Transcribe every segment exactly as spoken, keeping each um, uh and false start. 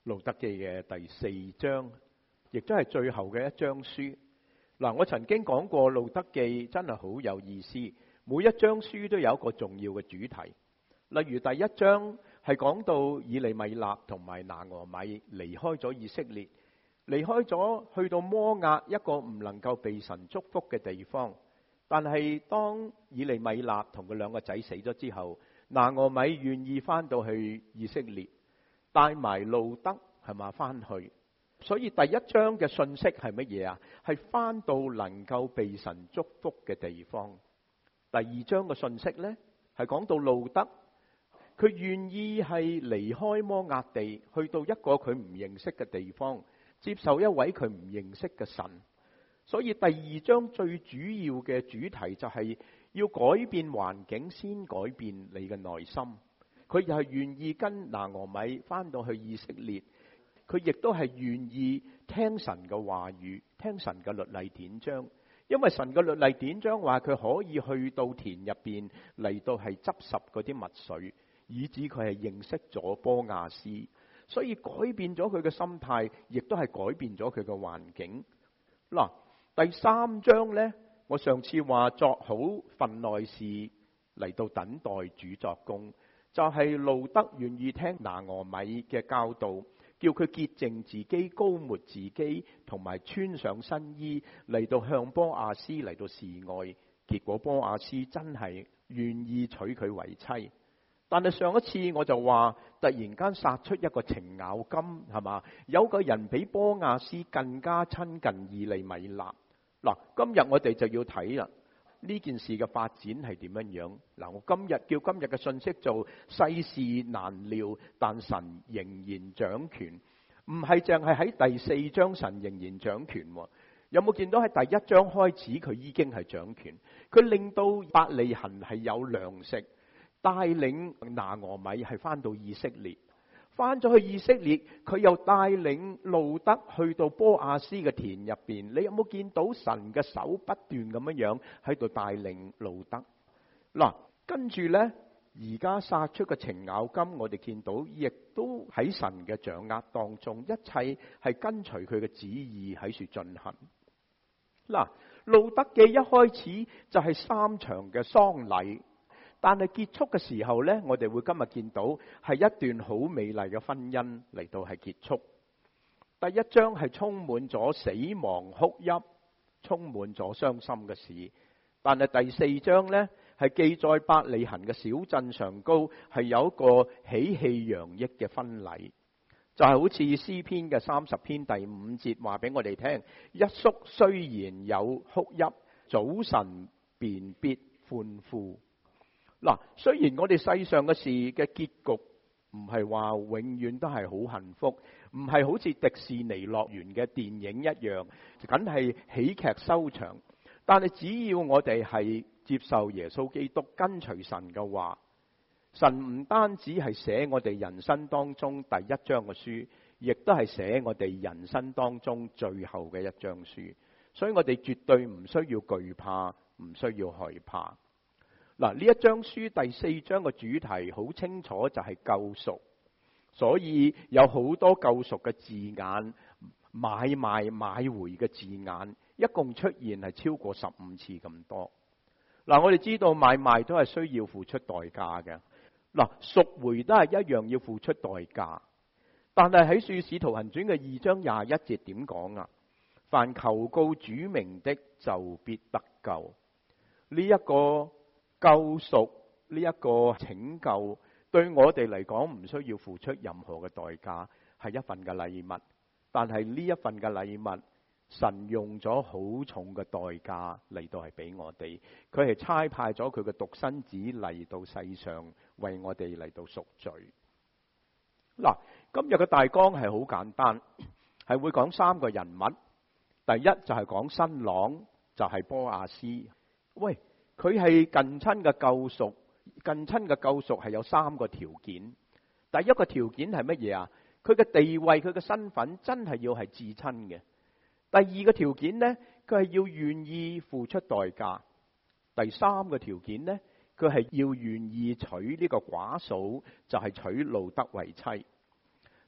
路得記嘅第四章，亦都係最後嘅一章書。嗱，我曾經講過路得記真係好有意思，每一章書都有一個重要嘅主題。例如第一章係講到以利米勒同埋拿俄米離開咗以色列，離開咗去到摩押一個唔能夠被神祝福嘅地方。但係當以利米勒同佢兩個仔死咗之後，拿俄米願意翻到去以色列，帶埋路得係嘛翻去。所以第一章嘅信息係乜嘢啊？係翻到能夠被神祝福嘅地方。第二章嘅信息呢，係講到路得，佢願意係離開摩押地，去到一個佢唔認識嘅地方，接受一位佢唔認識嘅神。所以第二章最主要嘅主題就係要改變環境，先改變你嘅內心。佢又係願意跟拿俄米翻到去以色列，佢亦都係願意聽神嘅話語，聽神嘅律例典章。因為神嘅律例典章話佢可以去到田入邊嚟到係執拾嗰啲麥穗，以致佢係認識咗波亞斯。所以改變咗佢嘅心態，亦都係改變咗佢嘅環境。嗱，第三章呢，我上次話作好份內事嚟到等待主作工，就係、是、路得願意聽拿俄米嘅教導，叫佢潔淨自己、膏抹自己，同埋穿上新衣嚟到向波亞斯嚟到示愛。結果波亞斯真係願意娶佢為妻。但係上一次我就話，突然間殺出一個程咬金，係嘛？有個人比波亞斯更加親近以利米勒。嗱，今日我哋就要睇啦，呢件事嘅發展係點樣樣？嗱，我今日叫今日嘅信息做世事難料，但神仍然掌權。唔係淨係喺第四章神仍然掌權，有冇見到喺第一章開始佢已經係掌權？佢令到伯利恆係有糧食，帶領拿俄米係翻到以色列。翻咗去以色列，佢又帶領路得去到波亞斯嘅田入邊。你有冇見到神嘅手不斷咁樣樣喺度帶領路得？嗱，跟住呢，而家殺出嘅程咬金，我哋見到亦都喺神嘅掌握當中，一切係跟隨佢嘅旨意喺處進行。嗱，路得嘅一開始就係三場嘅喪禮。但係結束嘅時候呢，我哋會今日見到係一段好美麗嘅婚姻嚟到係結束。第一章係充滿咗死亡哭泣，充滿咗傷心嘅事。但係第四章呢，係記載伯利恆嘅小鎮上高係有一個喜氣洋溢嘅婚禮，就係、是、好似詩篇嘅三十篇第五節話俾我哋聽：一宿雖然有哭泣，早晨便必歡呼。嗱，雖然我哋世上嘅事嘅結局唔係話永遠都係好幸福，唔係好似迪士尼樂園嘅電影一樣，梗係喜劇收場。但係只要我哋係接受耶穌基督，跟隨神嘅話，神唔單止係寫我哋人生當中第一章嘅書，亦都係寫我哋人生當中最後嘅一章書。所以我哋絕對唔需要懼怕，唔需要害怕。嗱，呢一章書第四章嘅主題好清楚，就係救贖，所以有好多救贖嘅字眼，買賣買回嘅字眼，一共出現係超過十五次咁多。嗱，我哋知道買賣都係需要付出代價嘅，嗱，贖回都係一樣要付出代價。但係喺《使徒行傳》嘅二章廿一節點講啊？凡求告主名的，就必得救。呢一個救贖，呢一個拯救，對我哋嚟講唔需要付出任何嘅代價，係一份嘅禮物。但係呢一份嘅禮物，神用咗好重嘅代價嚟到係俾我哋。佢係差派咗佢嘅獨生子嚟到世上，為我哋嚟到贖罪。嗱，今日嘅大綱係好簡單，係會講三個人物。第一就係講新郎，就係波亞斯。喂，佢係近親嘅救贖，近親嘅救贖係有三個條件。第一個條件係乜嘢啊？佢嘅地位，佢嘅身份真係要係至親嘅。第二個條件呢，佢係要願意付出代價。第三個條件呢，佢係要願意娶呢個寡嫂，就係娶路得為妻。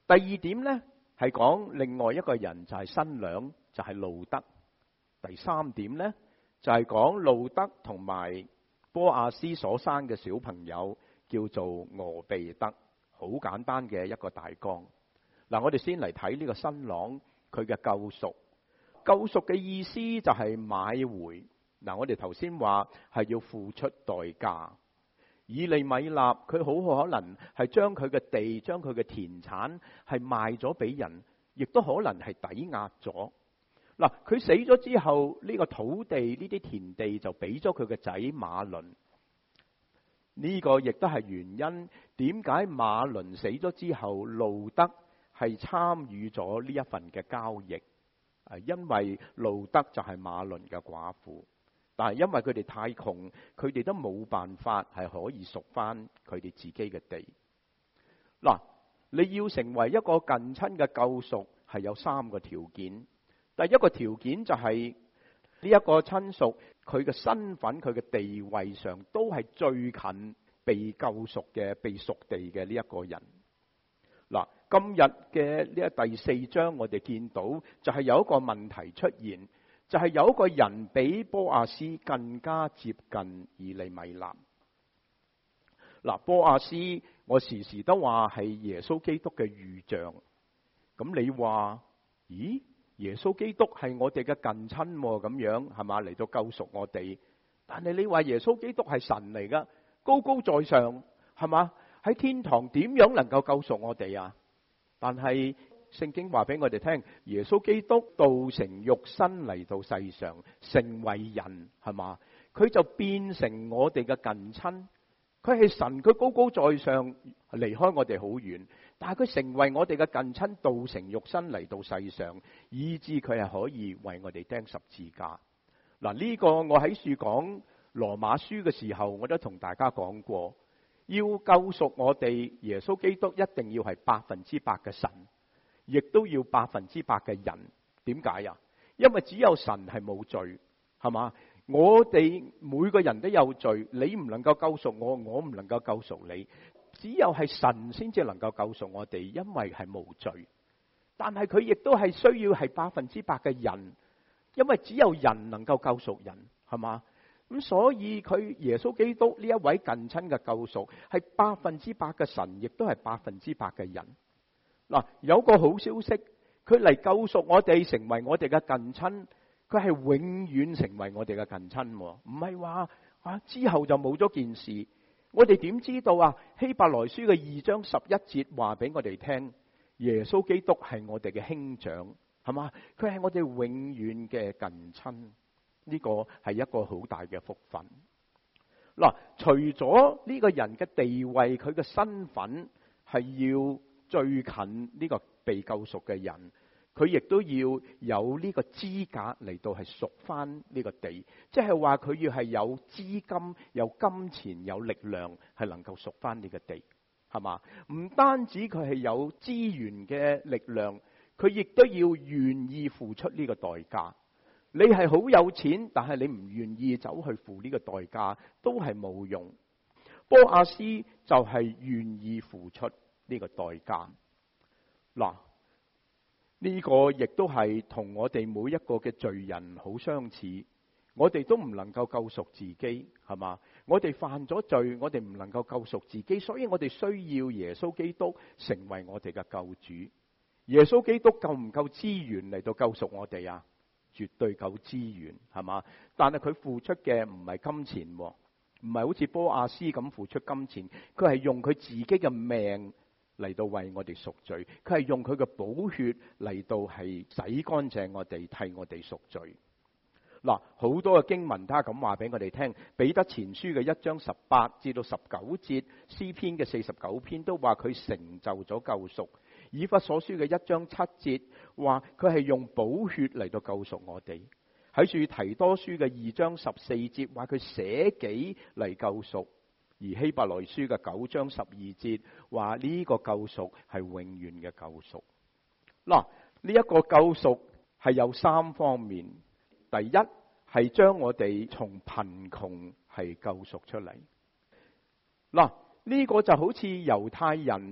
第二點呢，係講另外一個人，就係新娘，就係路得。第三點呢，就係講路得同埋波阿斯所生嘅小朋友叫做俄備得。好簡單嘅一個大綱。嗱，我哋先嚟睇呢個新郎佢嘅救贖。救贖嘅意思就係買回。嗱，我哋頭先話係要付出代價。以利米納佢好可能係將佢嘅地、將佢嘅田產係賣咗俾人，亦都可能係抵押咗。嗱，佢死咗之後，呢個土地、呢啲田地就俾咗佢嘅仔馬倫。呢個亦都係原因，點解馬倫死咗之後，路得係參與咗呢一份嘅交易？因為路得就係馬倫嘅寡婦。但係因為佢哋太窮，佢哋都冇辦法係可以贖翻佢哋自己嘅地。嗱，你要成為一個近親嘅救贖，係有三個條件。第一個條件就係呢一個親屬，佢嘅身份、佢嘅地位上都係最近被救贖嘅、被贖地嘅呢一個人。嗱，今日嘅呢一第四章，我哋見到就係有一個問題出現。就係有一個人比波阿斯更加接近以利米納。嗱，波阿斯我時時都話係耶穌基督嘅預像。咁你話，咦？耶穌基督係我哋嘅近親咁樣，係嘛？嚟到救贖我哋。但係你話耶穌基督係神嚟噶，高高在上，係嘛？喺天堂點樣能夠救贖我哋啊？但係聖經話俾我哋聽，耶穌基督道成肉身嚟到世上，成為人，係嘛？佢就變成我哋嘅近親。佢係神，佢高高在上，離開我哋好遠，但係佢成為我哋嘅近親，道成肉身嚟到世上，以致佢係可以為我哋釘十字架。嗱，呢個我喺書講羅馬書嘅時候，我都同大家講過，要救贖我哋，耶穌基督一定要係百分之百嘅神。亦都要百分之百嘅人。點解啊？因為只有神係冇罪，係嘛？我哋每個人都有罪，你唔能夠救贖我，我唔能夠救贖你。只有係神先至能夠救贖我哋，因為係無罪。但係佢亦都係需要係百分之百嘅人，因為只有人能夠救贖人，係嘛？咁所以佢耶穌基督呢一位近親嘅救贖係百分之百嘅神，亦都係百分之百嘅人。嗱，有個好消息，佢嚟救贖我哋，成為我哋嘅近親，佢係永遠成為我哋嘅近親，唔係話啊之後就冇咗件事。我哋點知道啊？希伯來書嘅二章十一節話俾我哋聽，耶穌基督係我哋嘅兄長，係嘛？佢係我哋永遠嘅近親，呢個係一個好大嘅福分。嗱，除咗呢個人嘅地位，佢嘅身份係要最近呢個被救贖嘅人，佢亦都要有呢個資格嚟到係贖翻呢個地，即係話佢要係有資金、有金錢、有力量，係能夠贖翻呢個地，係嘛？唔單止佢係有資源嘅力量，佢亦都要願意付出呢個代價。你係好有錢，但係你唔願意走去付呢個代價，都係冇用。波阿斯就係願意付出呢個代價。嗱，呢個亦都係同我哋每一個嘅罪人好相似。我哋都唔能夠救贖自己，係嘛？我哋犯咗罪，我哋唔能夠救贖自己，所以我哋需要耶穌基督成為我哋嘅救主。耶穌基督夠唔夠資源嚟到救贖我哋啊？絕對夠資源，係嘛？但係佢付出嘅唔係金錢，唔係好似波阿斯咁付出金錢，佢係用佢自己嘅命嚟到為我哋贖罪，佢係用佢嘅寶血嚟到係洗乾淨我哋，替我哋贖罪。嗱，好多嘅經文，他咁話俾我哋聽，彼得前書嘅一章十八至到十九節，詩篇嘅四十九篇都話佢成就咗救贖。以弗所書嘅一章七節話佢係用寶血嚟到救贖我哋。喺住提多書嘅二章十四節話佢捨己嚟救贖。而希伯來書嘅九章十二節話呢個救贖係永遠嘅救贖。嗱，呢一個救贖係有三方面。第一係將我哋從貧窮係救贖出嚟。嗱，呢個就好似猶太人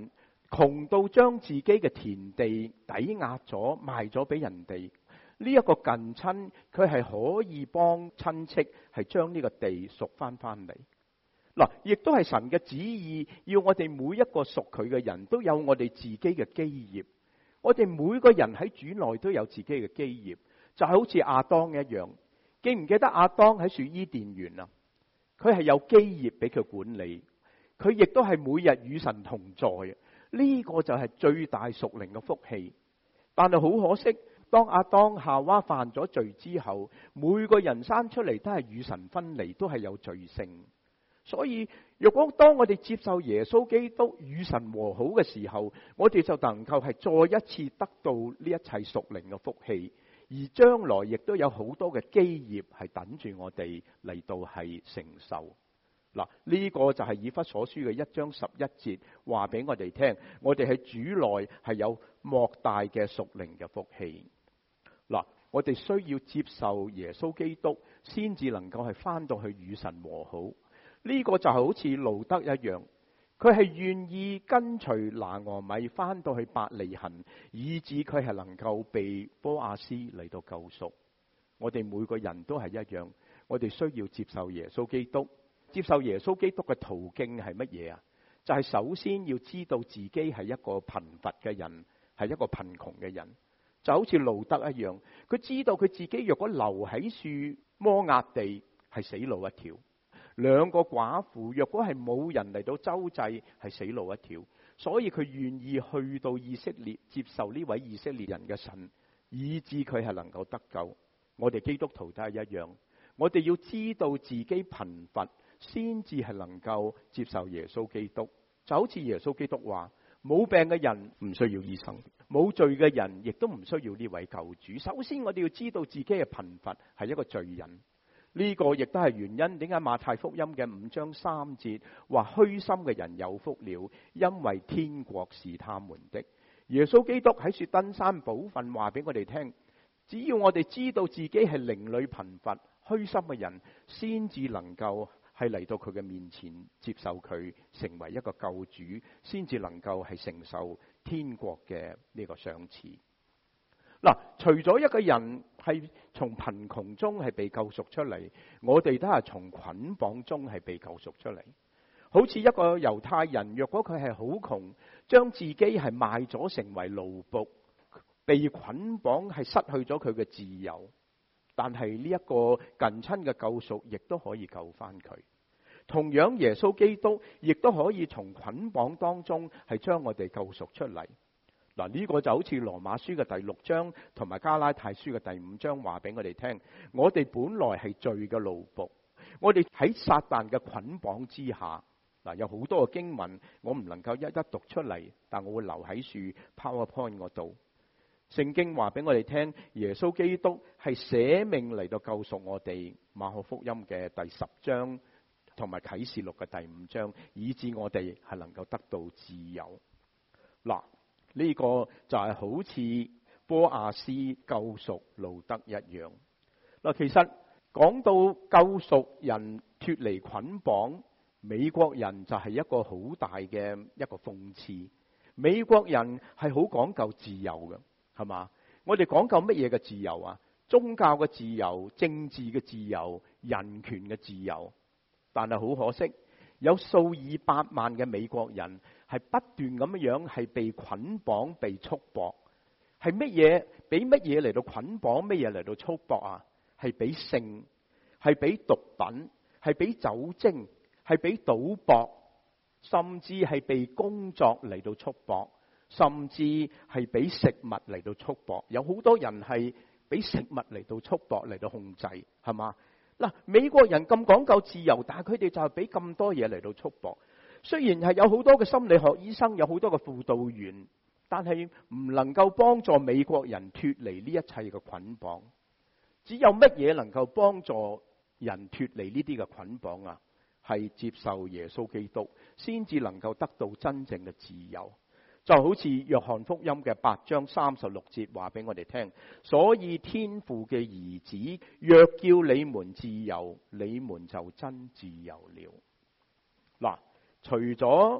窮到將自己嘅田地抵押咗賣咗俾人哋。呢一個近親，佢係可以幫親戚係將呢個地贖翻翻嚟。嗱，亦都係神嘅旨意，要我哋每一個屬佢嘅人都有我哋自己嘅基業。我哋每個人喺主內都有自己嘅基業，就好似亞當一樣。記唔記得亞當喺樹伊甸園啊？佢係有基業俾佢管理，佢亦都係每日與神同在。呢個就係最大屬靈嘅福氣。但係好可惜，當亞當夏娃犯咗罪之後，每個人生出嚟都係與神分離，都係有罪性。所以若果當我哋接受耶穌基督與神和好嘅時候，我哋就能夠係再一次得到呢一切屬靈嘅福氣，而將來亦都有好多嘅基業係等住我哋嚟到係承受。嗱，呢個就係以弗所書嘅一章十一節話俾我哋聽，我哋喺主內係有莫大嘅屬靈嘅福氣。嗱，我哋需要接受耶穌基督，先至能夠係翻到去與神和好。呢個就好似路德一樣，佢係願意跟隨拿俄米翻到去伯利恆，以致佢係能夠被波阿斯嚟到救贖。我哋每個人都係一樣，我哋需要接受耶穌基督。接受耶穌基督嘅途徑係乜嘢啊？就係首先要知道自己係一個貧乏嘅人，係一個貧窮嘅人，就好似路德一樣，佢知道佢自己若果留喺樹摩押地係死路一條。兩個寡婦若果係冇人嚟到周濟係死路一條，所以佢願意去到以色列接受呢位以色列人嘅神，以致佢係能夠得救。我哋基督徒都係一樣，我哋要知道自己貧乏，先至係能夠接受耶穌基督。就好似耶穌基督話，冇病嘅人唔需要醫生，冇罪嘅人亦都唔需要呢位救主。首先我哋要知道自己嘅貧乏係一個罪人。呢個亦都係原因，點解馬太福音嘅五章三節話虛心嘅人有福了，因為天國是他們的。耶穌基督喺雪登山寶訓話俾我哋聽，只要我哋知道自己係靈裏貧乏虛心嘅人，先至能夠係嚟到佢嘅面前接受佢，成為一個救主，先至能夠係承受天國嘅呢個賞賜。嗱，除咗一個人係從貧窮中係被救贖出嚟，我哋都係從捆綁中係被救贖出嚟。好似一個猶太人，若果佢係好窮，將自己係賣咗成為奴僕，被捆綁係失去咗佢嘅自由，但係呢一個近親嘅救贖亦都可以救翻佢。同樣耶穌基督亦都可以從捆綁當中係將我哋救贖出嚟。嗱，呢個就好似羅馬書嘅第六章同埋加拉太書嘅第五章話俾我哋聽，我哋本來係罪嘅奴僕，我哋喺撒旦嘅捆綁之下。嗱，有好多嘅經文我唔能夠一一讀出嚟，但我會留喺樹 PowerPoint 嗰度。聖經話俾我哋聽，耶穌基督係捨命嚟到救贖我哋。馬可福音嘅第十章同埋啟示錄嘅第五章，以致我哋係能夠得到自由。嗱，呢個就係好似波阿斯救贖路德一樣。嗱，其實講到救贖人脫離捆綁，美國人就係一個好大嘅一個諷刺。美國人係好講究自由嘅，係嘛？我哋講究乜嘢嘅自由啊？宗教嘅自由、政治嘅自由、人權嘅自由。但係好可惜，有數以百萬嘅美國人係不斷咁樣係被捆綁、被束縛。係乜嘢？俾乜嘢嚟到捆綁？乜嘢嚟到束縛啊？係俾性，係俾毒品，係俾酒精，係俾賭博，甚至係被工作嚟到束縛，甚至係俾食物嚟到束縛。有好多人係俾食物嚟到束縛，嚟到控制，係嘛？嗱，美國人咁講究自由，但係佢哋就係俾咁多嘢嚟到束縛。雖然係有好多嘅心理學醫生，有好多嘅輔導員，但係唔能夠幫助美國人脫離呢一切嘅捆綁。只有乜嘢能夠幫助人脫離呢啲嘅捆綁啊？係接受耶穌基督，先至能夠得到真正嘅自由。就好似約翰福音嘅八章三十六節話俾我哋聽，所以天父嘅兒子若叫你們自由，你們就真自由了。嗱，除咗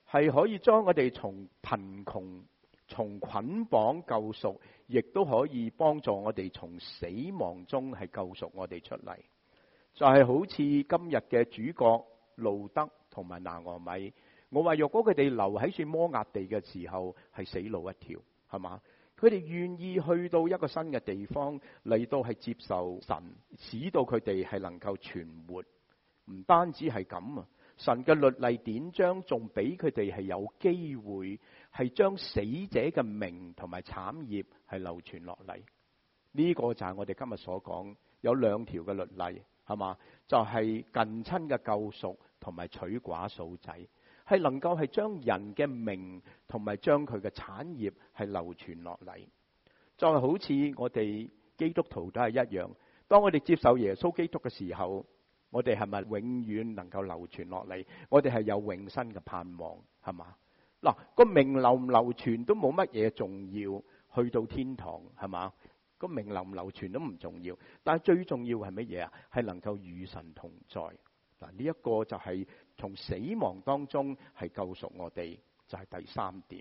係可以將我哋從貧窮、從捆綁救贖，亦都可以幫助我哋從死亡中係救贖我哋出嚟。就係、是、好似今日嘅主角路德同埋拿俄米，我話若果佢哋留喺算摩押地嘅時候係死路一條，係嘛？佢哋願意去到一個新嘅地方嚟到係接受神，使到佢哋係能夠存活。唔單止係咁啊，神嘅律例典章仲俾佢哋係有機會係將死者嘅名同埋產業係流傳落嚟。呢、這個就係我哋今日所講有兩條嘅律例，係嘛？就係、是、近親嘅救贖同埋娶寡嫂仔，係能夠係將人嘅名同埋將佢嘅產業係流傳落嚟。就係好似我哋基督徒都係一樣，當我哋接受耶穌基督嘅時候，我哋係咪永遠能夠流傳落嚟？我哋係有永生嘅盼望，係嘛？嗱，個名流唔流傳都冇乜嘢重要，去到天堂，係嘛？個名流唔流傳都唔重要，但係最重要係乜嘢啊？係能夠與神同在。嗱，呢一個就係從死亡當中係救贖我哋，就係第三點。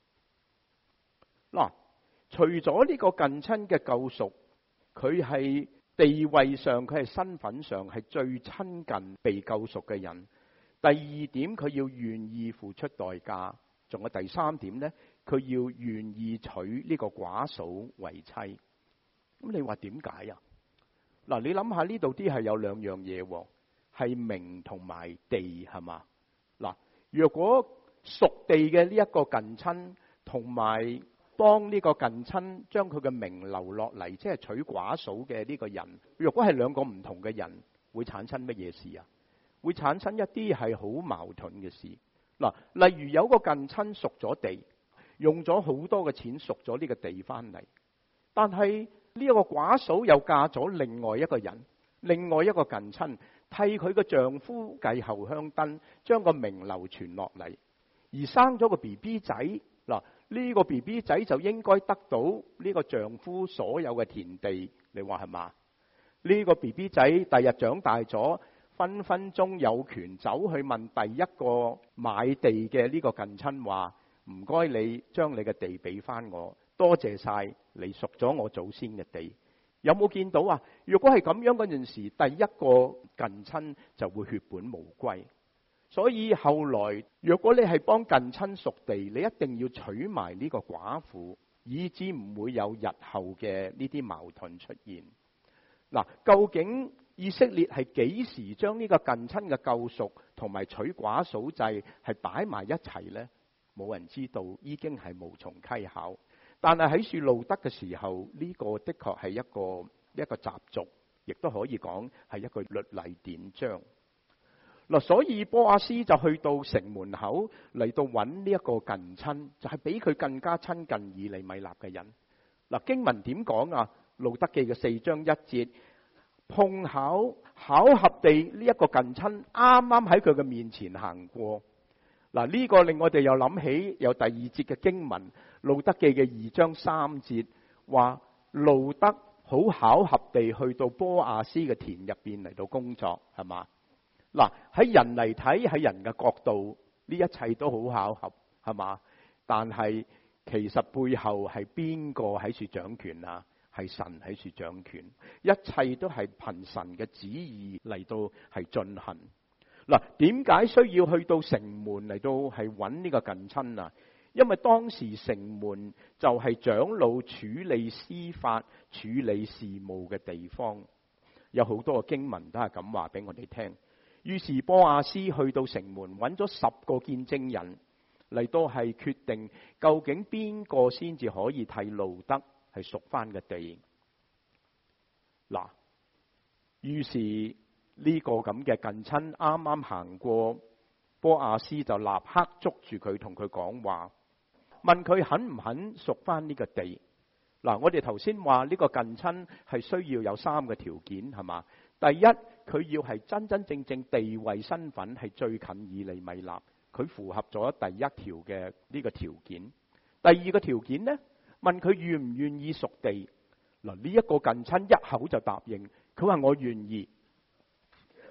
嗱，除咗呢個近親嘅救贖，佢係地位上，佢係身份上係最親近被救贖嘅人。第二點，佢要願意付出代價。仲有第三點呢，佢要願意娶呢個寡嫂為妻。咁你話點解啊？嗱，你諗下呢度啲係有兩樣嘢，係名同埋地，係嘛？嗱，若果屬地嘅呢一個近親，同埋幫呢個近親將佢嘅名留落嚟，即係娶寡嫂嘅呢個人，若果係兩個唔同嘅人，會產生乜嘢事啊？會產生一啲係好矛盾嘅事。嗱，例如有個近親贖咗地，用咗好多嘅錢贖咗呢個地翻嚟，但係呢一個寡嫂又嫁咗另外一個人，另外一個近親替佢嘅丈夫繼後香燈，將個名流傳落嚟，而生咗個 B B 仔。嗱，呢個 B B 仔就應該得到呢個丈夫所有嘅田地，你話係嘛？呢個 B B 仔第日長大咗，分分鐘有權走去問第一個買地嘅呢個近親話：唔該，你將你嘅地俾翻我，多謝晒你贖咗我祖先嘅地。有冇見到啊？如果係咁樣嗰陣時，第一個近親就會血本無歸。所以後來，若果你係幫近親贖地，你一定要娶埋呢個寡婦，以致唔會有日後嘅呢啲矛盾出現。嗱，究竟以色列係幾時將呢個近親嘅救贖同埋娶寡嫂制係擺埋一齊呢？冇人知道，已經係無從稽考。但係喺樹路德嘅時候，呢、這個的確係一個一個習俗，亦都可以講係一個律例典章。嗱，所以波阿斯就去到城門口嚟到揾呢一個近親，就係比佢更加親近以利米勒嘅人。嗱，經文點講啊？路德記嘅四章一節，碰巧巧合地呢一個近親啱啱喺佢嘅面前行過。嗱，呢個令我哋又諗起有第二節嘅經文，路德記嘅二章三節，話路德好巧合地去到波阿斯嘅田入邊嚟到工作，係嘛？嗱，喺人嚟睇，喺人嘅角度，呢一切都好巧合，係嘛？但係其實背後係邊個喺處掌權啊？係神喺處掌權，一切都係憑神嘅旨意嚟到係進行。嗱，點解需要去到城門嚟到係揾呢個近親啊？因為當時城門就係長老處理司法、處理事務嘅地方，有好多嘅經文都係咁話俾我哋聽。於是波阿斯去到城門揾咗十個見證人嚟到係決定究竟邊個先至可以替路德係贖翻嘅地。嗱，於是呢個咁嘅近親啱啱行過，波阿斯就立刻捉住佢，同佢講話，問佢肯唔肯贖翻呢個地。嗱，我哋頭先話呢個近親係需要有三個條件，係嘛？第一，佢要係真真正正地位身份係最近以利米勒，佢符合咗第一條嘅呢個條件。第二個條件呢，問佢願唔願意贖地。嗱，呢一個近親一口就答應，佢話我願意。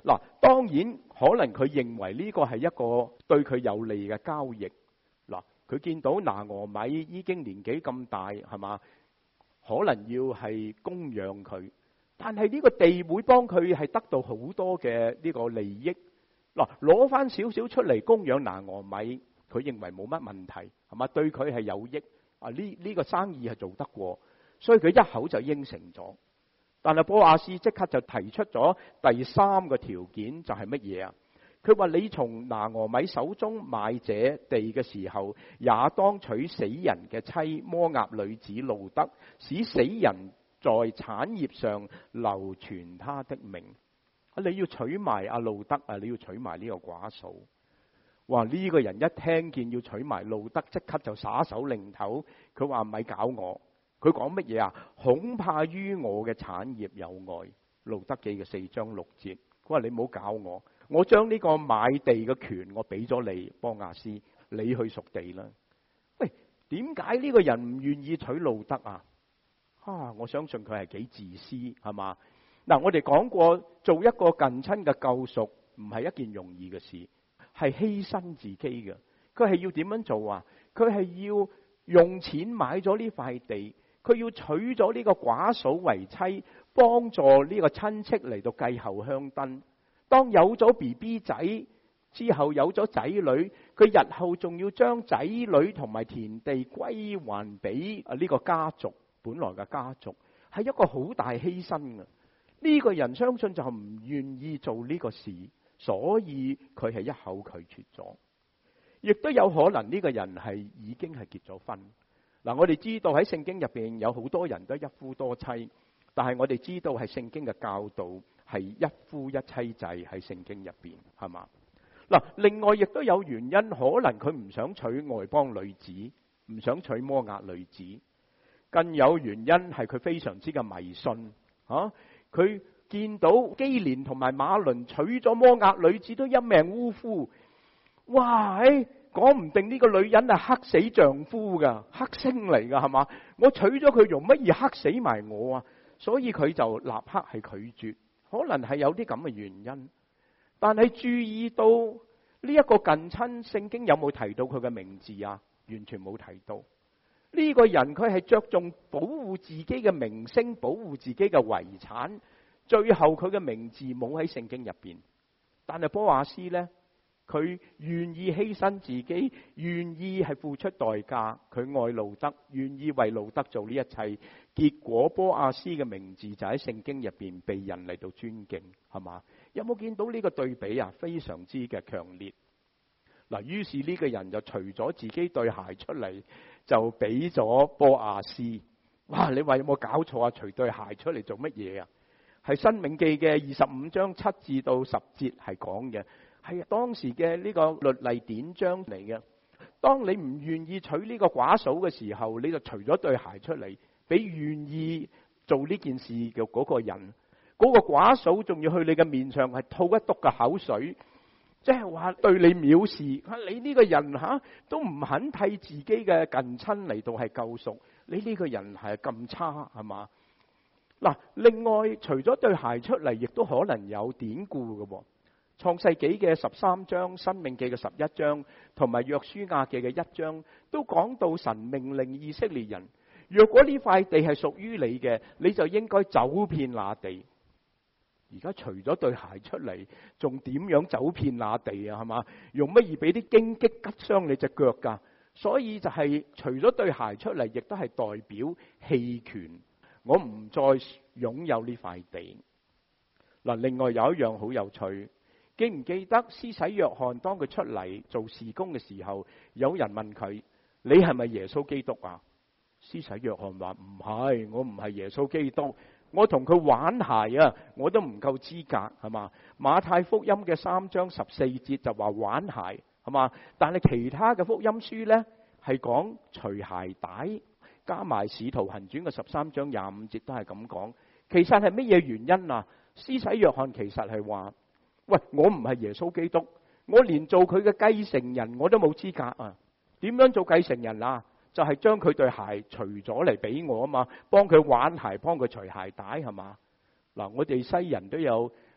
嗱，當然可能佢認為呢個係一個對佢有利嘅交易。嗱，佢見到拿俄米已經年紀咁大，係嘛？可能要係供養佢，但係呢個地會幫佢係得到好多嘅呢個利益。嗱，攞翻少少出嚟供養拿俄米，佢認為冇乜問題，係嘛？對佢係有益。啊，呢呢個生意係做得過，所以佢一口就應承咗。但係波亞斯即刻就提出咗第三個條件，就係乜嘢啊？佢話你從拿俄米手中買這地嘅時候，也當娶死人嘅妻摩押女子路德，使死人在產業上流傳他的名。你要娶埋阿路德啊！你要娶埋呢個寡嫂。哇！呢個人一聽見要娶埋路德，即刻就耍手擰頭。佢話唔係搞我。佢講乜嘢啊？恐怕於我嘅產業有礙。路德記嘅四章六節。佢話你唔好搞我。我將呢個買地嘅權我俾咗你，波亞斯，你去屬地啦。喂，點解呢個人唔願意娶路德啊？啊，我相信佢係幾自私，係嘛？嗱，我哋講過，做一個近親嘅救贖唔係一件容易嘅事，係犧牲自己嘅。佢係要點樣做啊？佢係要用錢買咗呢塊地，佢要娶咗呢個寡嫂為妻，幫助呢個親戚嚟到繼後香燈。當有咗 B B 仔之後，有咗仔女，佢日後仲要將仔女同埋田地歸還俾啊呢個家族，本來嘅家族，係一個好大犧牲嘅。呢個人相信就唔願意做呢個事，所以佢係一口拒絕咗。亦都有可能呢個人係已經係結咗婚。嗱，我哋知道喺聖經入邊有好多人都一夫多妻，但係我哋知道係聖經嘅教導係一夫一妻制，喺聖經入邊，係嘛？嗱，另外亦都有原因，可能佢唔想娶外邦女子，唔想娶摩押女子，更有原因係佢非常之嘅迷信啊！佢見到基連同埋馬倫娶咗摩押女子都一命嗚呼，哇！講唔定呢個女人係克死丈夫噶，克星嚟噶，係嘛？我娶咗佢，容乜易克死埋我啊？所以佢就立刻係拒絕。可能係有啲咁嘅原因，但係注意到呢一個近親，聖經有冇提到佢嘅名字啊？完全冇提到。呢個人佢係着重保護自己嘅名聲，保護自己嘅遺產，最後佢嘅名字冇喺聖經入邊。但係波亞斯呢，佢願意犧牲自己，願意係付出代價，佢愛路德，願意為路德做呢一切。結果波亞斯嘅名字就喺聖經入邊被人嚟到尊敬，係嘛？有冇見到呢個對比啊？非常之嘅強烈。嗱，於是呢個人就除咗自己對鞋出嚟，就俾咗波亞斯。哇！你話有冇搞錯啊？除對鞋出嚟做乜嘢啊？係申命記嘅二十五章七至到十節係講嘅，係當時嘅呢個律例典章嚟嘅。當你唔願意娶呢個寡嫂嘅時候，你就除咗對鞋出嚟，俾願意做呢件事嘅嗰個人，嗰個寡嫂仲要去你嘅面上係吐一督嘅口水，即係話對你藐視。你呢個人吓都唔肯替自己嘅近親嚟到係救贖，你呢個人係咁差，係嘛？嗱，另外除咗對鞋出嚟，亦都可能有典故嘅。創世紀嘅十三章、申命記嘅十一章同埋約書亞記嘅一章，都講到神命令以色列人，若果呢塊地係屬於你嘅，你就應該走遍那地。而家除咗對鞋出嚟，仲點樣走遍那地啊？係嘛？用乜嘢俾啲荊棘拮傷你隻腳噶？所以就係除咗對鞋出嚟，亦都係代表棄權。我唔再擁有呢塊地。嗱，另外有一樣好有趣，記唔記得施洗約翰當佢出嚟做事工嘅時候，有人問佢：你係咪耶穌基督啊？施洗約翰話：唔係，我唔係耶穌基督，我同佢玩鞋啊，我都唔夠資格，係嘛？馬太福音嘅三章十四節就話玩鞋，係嘛？但係其他嘅福音書呢，係講除鞋帶。加埋使徒行傳嘅十三章廿五節都係咁講。其實係乜嘢原因啊？施洗約翰其實係話：喂，我唔係耶穌基督，我連做佢嘅繼承人我都冇資格啊！點樣做繼承人啊？就係將佢對鞋除咗嚟俾我啊嘛，幫佢玩鞋，幫佢除鞋帶，係嘛？嗱，我哋西人都有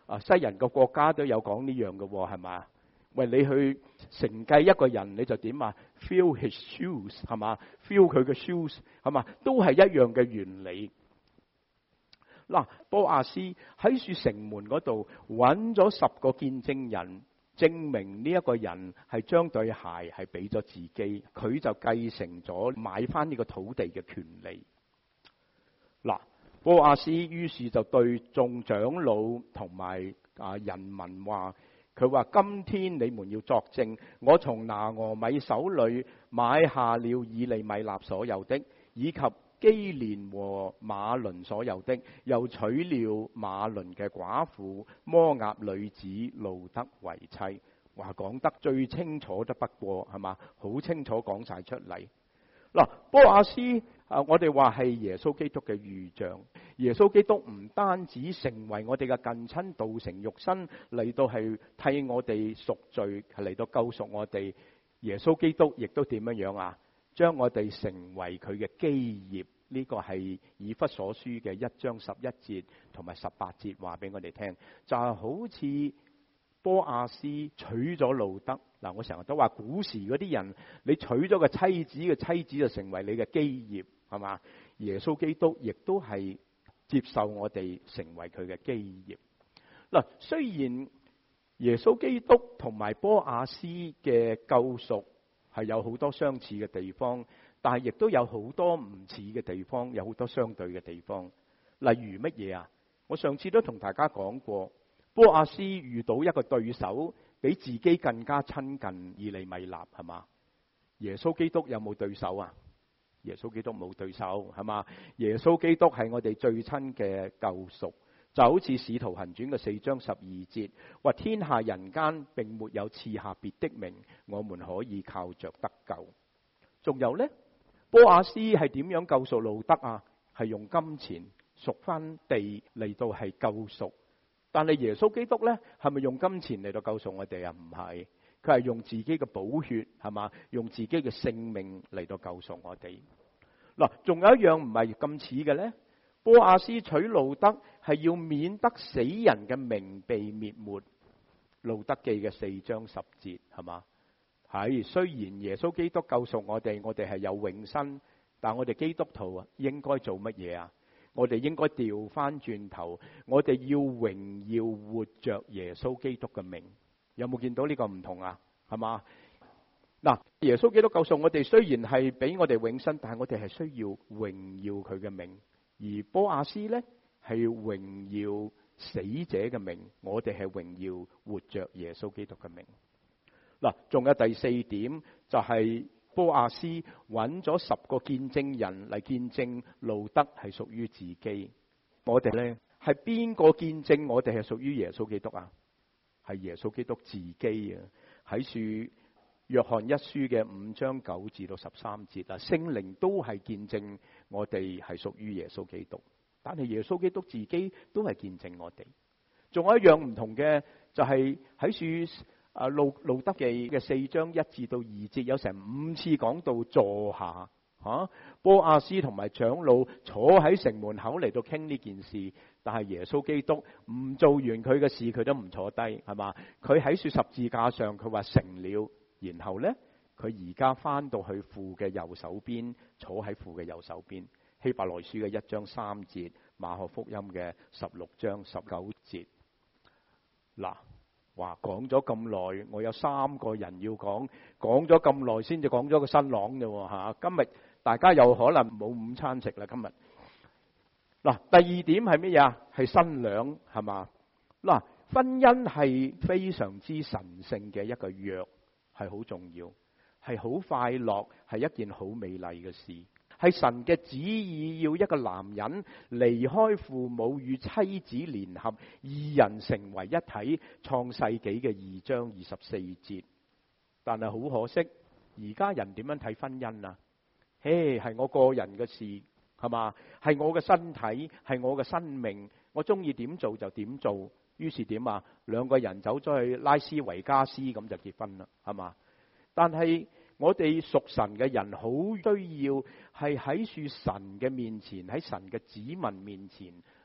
啊，西人個國家都有講呢樣嘅喎，係嘛？喂，你去承繼一個人，你就點啊 ？Fill his shoes 係嘛 ？Fill 佢嘅 shoes 係嘛？都係一樣嘅原理。嗱，波亞斯喺樹城門嗰度揾咗十個見證人，證明呢一個人係將對鞋係俾咗自己，佢就繼承咗買翻呢個土地嘅權利。嗱，波亞斯於是就對眾長老同埋啊人民話，佢話：今天你們要作證，我從拿俄米手裏買下了以利米納所有的，以及基連和馬倫所有的，又娶了馬倫嘅寡婦摩押女子路得為妻。話講得最清楚都不過，係嘛？好清楚講晒出嚟。嗱，波亞斯啊，我哋話係耶穌基督嘅預像。耶穌基督唔單止成為我哋嘅近親，道成肉身嚟到係替我哋贖罪，係嚟到救贖我哋。耶穌基督亦都點樣樣啊？將我哋成為佢嘅基業。呢、這個係以弗所書嘅一章十一節同埋十八節話俾我哋聽，就係、是、好似波亞斯娶咗路得。嗱，我成日都話古時嗰啲人，你娶咗個妻子嘅妻子就成為你嘅基業，係嘛？耶穌基督亦都係接受我哋成為佢嘅基業。嗱，雖然耶穌基督同埋波亞斯嘅救贖係有好多相似嘅地方，但係亦都有好多唔似嘅地方，有好多相對嘅地方。例如乜嘢啊？我上次都同大家講過，波亞斯遇到一個對手，比自己更加親近以利米納，係嘛？耶穌基督有冇對手啊？耶穌基督冇對手，係嘛？耶穌基督係我哋最親嘅救贖，就好似使徒行傳嘅四章十二節，話天下人間並沒有賜下別的名，我們可以靠着得救。仲有呢？波亞斯係點樣救贖路得啊？係用金錢贖翻地嚟到係救贖。但係耶穌基督呢，係咪用金錢嚟到救贖我哋啊？唔係，佢係用自己嘅寶血，係嘛？用自己嘅性命嚟到救贖我哋。嗱，仲有一樣唔係咁似嘅呢？波亞斯娶路得係要免得死人嘅名被滅沒。路得記嘅四章十節，係嘛？係，雖然耶穌基督救贖我哋，我哋係有永生，但我哋基督徒啊，應該做乜嘢啊？我哋應該調翻轉頭，我哋要榮耀活着耶穌基督嘅名。有冇見到呢個唔同啊？係嘛？嗱，耶穌基督救贖我哋，雖然係俾我哋永生，但係我哋係需要榮耀佢嘅名。而波亞斯呢，係榮耀死者嘅名，我哋係榮耀活着耶穌基督嘅名。嗱，仲有第四點就係、是、波亞斯揾咗十個見證人嚟見證路得係屬於自己。我哋呢，係邊個見證我哋係屬於耶穌基督啊？係耶穌基督自己啊！喺書約翰一書嘅五章九至到十三節啊，聖靈都係見證我哋係屬於耶穌基督，但係耶穌基督自己都係見證我哋。仲有一樣唔同嘅就係喺書啊路路得記嘅四章一至到二節，有成五次講到坐下吓、啊，波亞斯同埋長老坐喺城門口嚟到傾呢件事，但係耶穌基督唔做完佢嘅事，佢都唔坐低，係嘛？佢喺說十字架上，佢話成了，然後呢，佢而家翻到去父嘅右手邊，坐喺父嘅右手邊。希伯來書嘅一章三節，馬可福音嘅十六章十九節。嗱，話講咗咁耐，我有三個人要講，講咗咁耐先至講咗個新郎啫吓。今日大家有可能冇午餐食啦。今日嗱，第二點係乜嘢？係新娘，係嘛？嗱，婚姻係非常之神聖嘅一個約，係好重要，係好快樂，係一件好美麗嘅事。係神嘅旨意，要一個男人離開父母與妻子聯合，二人成為一體。創世紀嘅二章二十四節。但係好可惜，而家人點樣睇婚姻啊？嘿，係我個人嘅事，係嘛？係我嘅身體，係我嘅生命，我中意點做就點做。於是點啊？兩個人走咗去拉斯維加斯咁就結婚啦，係嘛？但係我哋屬神嘅人好需要係喺樹神嘅面前，喺神嘅子民面前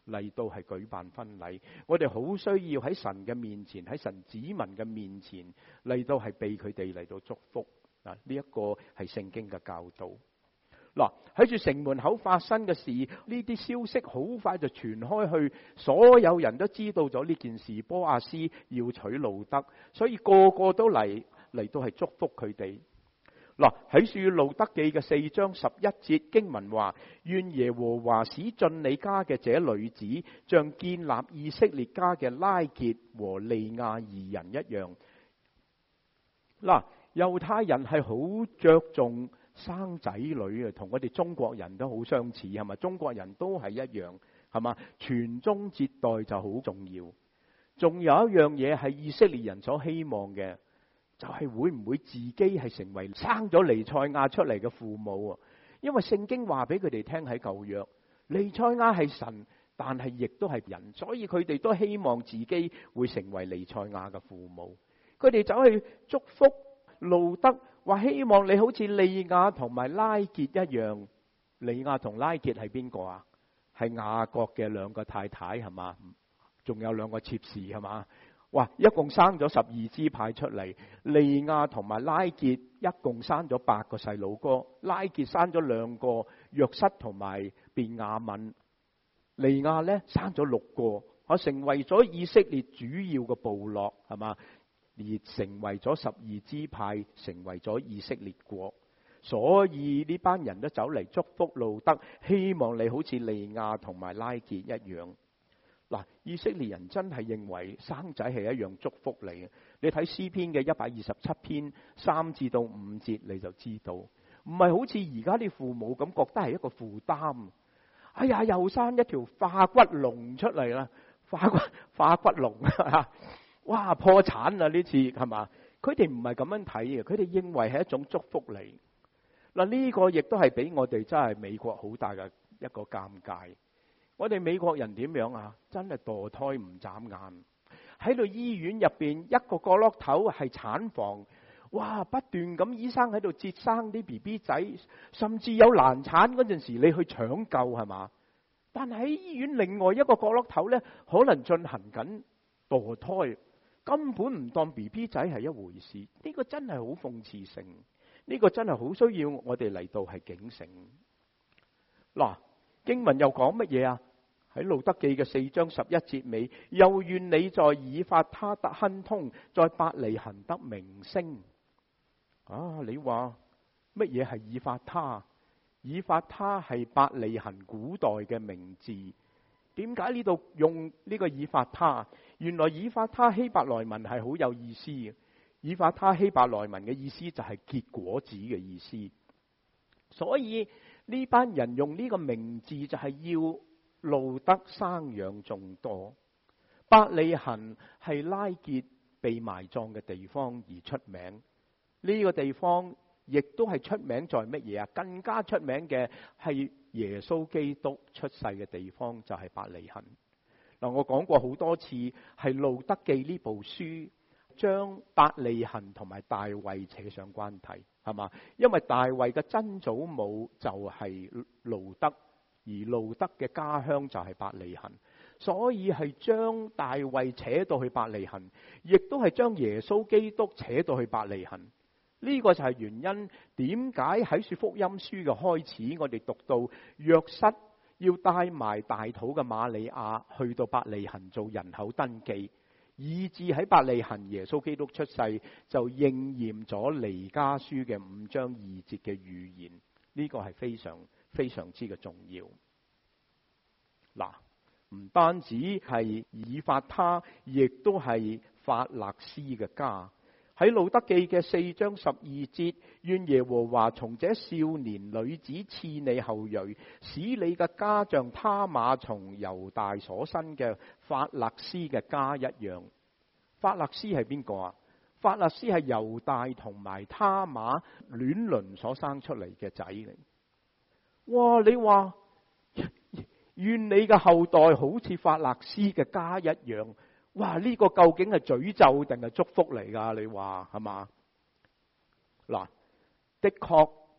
嚟到係舉辦婚禮。我哋好需要喺神嘅面前，喺神子民嘅面前嚟到係被佢哋嚟到祝福啊！呢一個係聖經嘅教導。嗱，喺住城門口發生嘅事，呢啲消息好快就傳開去，所有人都知道咗呢件事。波阿斯要娶路得，所以個個都嚟嚟到係祝福佢哋。嗱，喺住路得記嘅四章十一節經文話：願耶和華使進你家嘅這女子，像建立以色列家嘅拉結和利亞二人一樣。嗱，猶太人係好着重生仔女啊，同我哋中國人都好相似，係咪？中國人都係一樣，係嘛？傳宗接代就好重要。仲有一樣嘢係以色列人所希望嘅，就係會唔會自己係成為生咗彌賽亞出嚟嘅父母啊？因為聖經話俾佢哋聽喺舊約，彌賽亞係神，但係亦都係人，所以佢哋都希望自己會成為彌賽亞嘅父母。佢哋走去祝福路得，話希望你好似利亞同埋拉結一樣。利亞同拉結係邊個啊？係雅各嘅兩個太太，係嘛？仲有兩個妾侍，係嘛？哇！一共生咗十二支派出嚟，利亞同埋拉結一共生咗八個細佬哥，拉結生咗兩個，約瑟同埋便雅憫。利亞呢生咗六個，我成為咗以色列主要嘅部落，係嘛？而成為咗十二支派，成為咗以色列國。所以呢班人都走嚟祝福路得，希望你好似利亞同埋拉結一樣。嗱，以色列人真係認為生仔係一樣祝福嚟嘅。你睇詩篇嘅一百二十七篇三至到五節，你就知道，唔係好似而家啲父母咁覺得係一個負擔。哎呀，又生一條化骨龍出嚟啦，化骨化骨龍啊！哇，破產啊！呢次係嘛？佢哋唔係咁樣睇嘅，佢哋認為係一種祝福嚟。嗱，呢個亦都係俾我哋真係美國好大嘅一個尷尬。我哋美國人點樣啊？真係墮胎唔眨眼，喺度醫院入邊一個角落頭係產房，哇！不斷咁醫生喺度接生啲 B B 仔，甚至有難產嗰陣時，你去搶救係嘛？但係喺醫院另外一個角落頭呢，可能進行緊墮胎，根本唔當 B B 仔係一回事。呢個真係好諷刺性，呢個真係好需要我哋嚟到係警醒。嗱，經文又講乜嘢啊？喺路得記嘅四章十一節尾，又願你在以法他得亨通，在伯利恆得名聲。啊，你話乜嘢係以法他？以法他係伯利恆古代嘅名字。點解呢度用呢個以法他？原來以法他希伯來文係好有意思嘅。以法他希伯來文嘅意思就係結果子嘅意思。所以呢班人用呢個名字就係要路得生養眾多。伯利恆係拉結被埋葬嘅地方而出名。呢個地方亦都係出名在乜嘢啊？更加出名嘅係耶穌基督出世嘅地方，就係伯利恆。嗱，我講過好多次，係路得記呢部書將伯利恆同埋大衛扯上關係，係嘛？因為大衛嘅曾祖母就係路得，而路得嘅家鄉就係伯利恆，所以係將大衛扯到去伯利恆，亦都係將耶穌基督扯到去伯利恆。呢個就係原因，點解喺說福音書嘅開始，我哋讀到約瑟要帶埋大肚嘅瑪利亞去到伯利恆做人口登記，以至喺伯利恆耶穌基督出世，就應驗咗彌迦書嘅五章二節嘅預言。呢個係非常非常之嘅重要。嗱，唔單止係以法他，亦都係法勒斯嘅家。喺路得記嘅四章十二節，願耶和華從這少年女子賜你後裔，使你嘅家像他瑪從猶大所生嘅法勒斯嘅家一樣。法勒斯係邊個啊？法勒斯係猶大同埋他瑪亂倫所生出嚟嘅仔嚟。哇！你話願你嘅後代好似法勒斯嘅家一樣。哇！呢個究竟係詛咒定係祝福嚟噶？你話係嘛？嗱，的確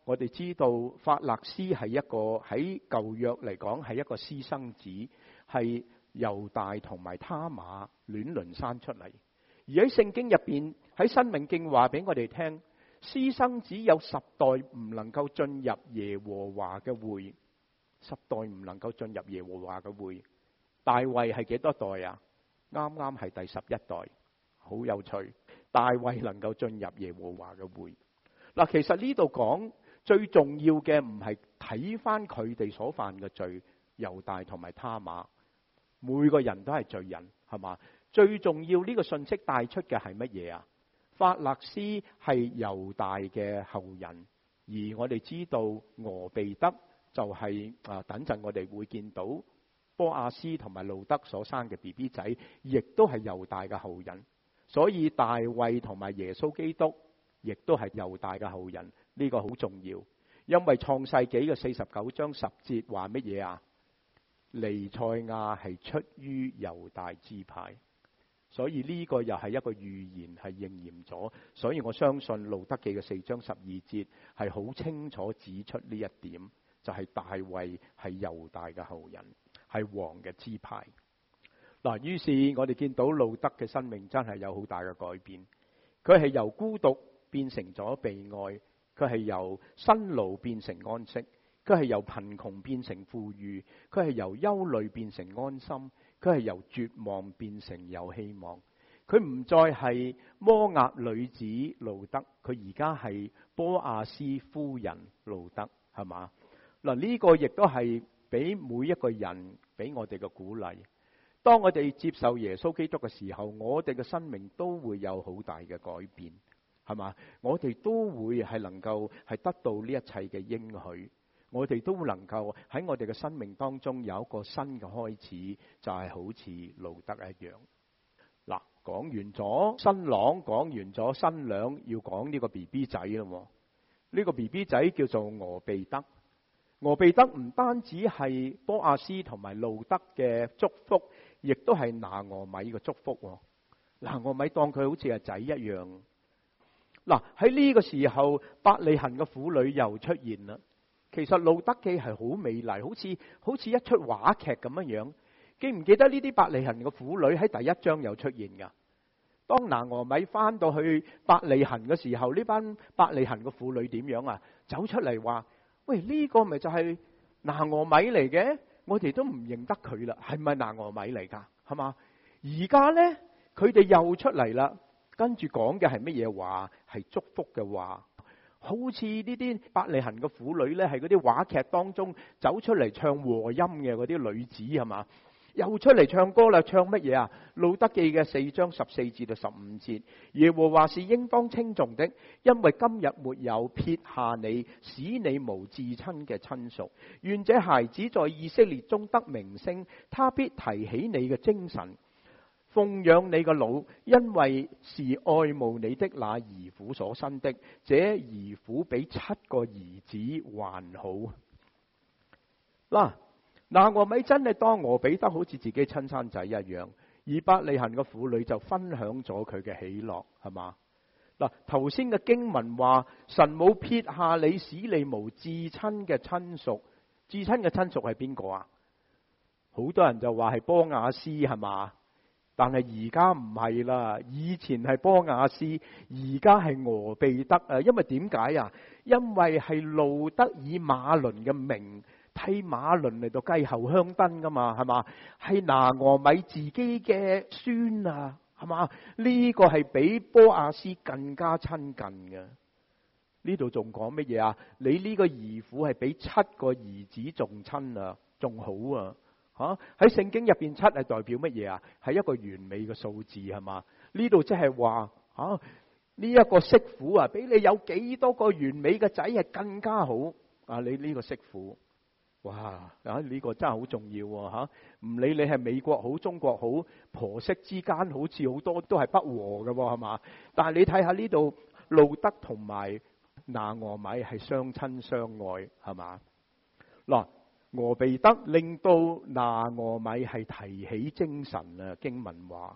我哋知道法勒斯係一個喺舊約嚟講係一個私生子，係猶大同埋他瑪亂倫生出嚟。而喺聖經入邊，喺申命記話俾我哋聽，私生子有十代唔能夠進入耶和華嘅會，十代唔能夠進入耶和華嘅會。大衛係幾多代啊？啱啱係第十一代，好有趣。大衛能夠進入耶和華嘅會。嗱，其實呢度講最重要嘅唔係睇翻佢哋所犯嘅罪，猶大同埋他瑪，每個人都係罪人，係嘛？最重要呢個信息帶出嘅係乜嘢啊？法勒斯係猶大嘅後人，而我哋知道俄備得就係、是、啊，等陣我哋會見到波亞斯同埋路德所生嘅 B B 仔，亦都係猶大嘅後人。所以大衛同埋耶穌基督亦都係猶大嘅後人，呢、這個好重要。因為創世紀嘅四十九章十節話乜嘢啊？彌賽亞係出於猶大支派。所以呢個又係一個預言，係應驗咗。所以我相信路德記嘅四章十二節係好清楚指出呢一點，就係、是、大衛係猶大嘅後人，係王嘅支派。嗱，於是我哋見到路德嘅生命真係有好大嘅改變。佢係由孤獨變成咗被愛，佢係由辛勞變成安息，佢係由貧窮變成富裕，佢係由憂慮變成安心。佢係由絕望變成有希望，佢唔再係摩押女子路德，佢而家係波亞斯夫人路德，係嘛？嗱，呢個亦都係俾每一個人俾我哋嘅鼓勵。當我哋接受耶穌基督嘅時候，我哋嘅生命都會有好大嘅改變，係嘛？我哋都會係能夠係得到呢一切嘅應許。我哋都能夠喺我哋嘅生命當中有一個新嘅開始，就係好似路德一樣。嗱，講完咗新郎，講完咗新娘，要講呢個 B B 仔啦。呢個 B B 仔叫做俄備得。俄備得唔單止係波亞斯同埋路德嘅祝福，亦都係拿俄米嘅祝福。拿俄米當佢好似係仔一樣。嗱，喺呢個時候，伯利恆嘅婦女又出現啦。其實路德記係好美麗，好似好似一出話劇咁樣樣。記唔記得呢啲伯利恆嘅婦女喺第一章有出現噶？當拿俄米翻到去伯利恆嘅時候，呢班伯利恆嘅婦女點樣啊？走出嚟話：喂，呢個咪就係拿俄米嚟嘅？我哋都唔認得佢啦，係咪拿俄米嚟噶？係嘛？而家呢，佢哋又出嚟啦，跟住講嘅係乜嘢話？係祝福嘅話。好似呢啲伯利恆嘅婦女呢，係嗰啲話劇當中走出嚟唱和音嘅嗰啲女子，係嘛？又出嚟唱歌啦，唱乜嘢啊？路德記嘅四章十四至到十五節，耶和華是應當稱頌的，因為今日沒有撇下你，使你無至親嘅親屬。願這孩子在以色列中得名聲，他必提起你嘅精神，奉養你個老，因為是愛慕你的那兒婦所生的，這兒婦比七個兒子還好。嗱，拿俄米真係當俄比得好似自己親生仔一樣，而伯利恆嘅婦女就分享咗佢嘅喜樂，係嘛？嗱，頭先嘅經文話神冇撇下你，使你無至親嘅親屬。至親嘅親屬係邊個啊？好多人就話係波亞斯，係嘛？但係而家唔係啦，以前係波亞斯，而家係俄備得啊！因為點解啊？因為係路德以馬倫嘅名替馬倫嚟到繼後香燈噶嘛，係嘛？係拿俄米自己嘅孫啊，係嘛？呢個係比波亞斯更加親近嘅。呢度仲講乜嘢啊？你呢個兒婦係比七個兒子仲親啊，仲好啊！吓，喺聖經入邊，七係代表乜嘢啊？係一個完美嘅數字，係嘛？呢度即係話吓，呢一個媳婦啊，比你有幾多個完美嘅仔係更加好啊！你呢個媳婦，哇啊呢個真係好重要吓！唔理你係美國好、中國好，婆媳之間好似好多都係不和嘅，係嘛？但係你睇下呢度路德同埋拿俄米係相親相愛，係嘛？嗱。俄備得令到拿俄米係提起精神啊！經文話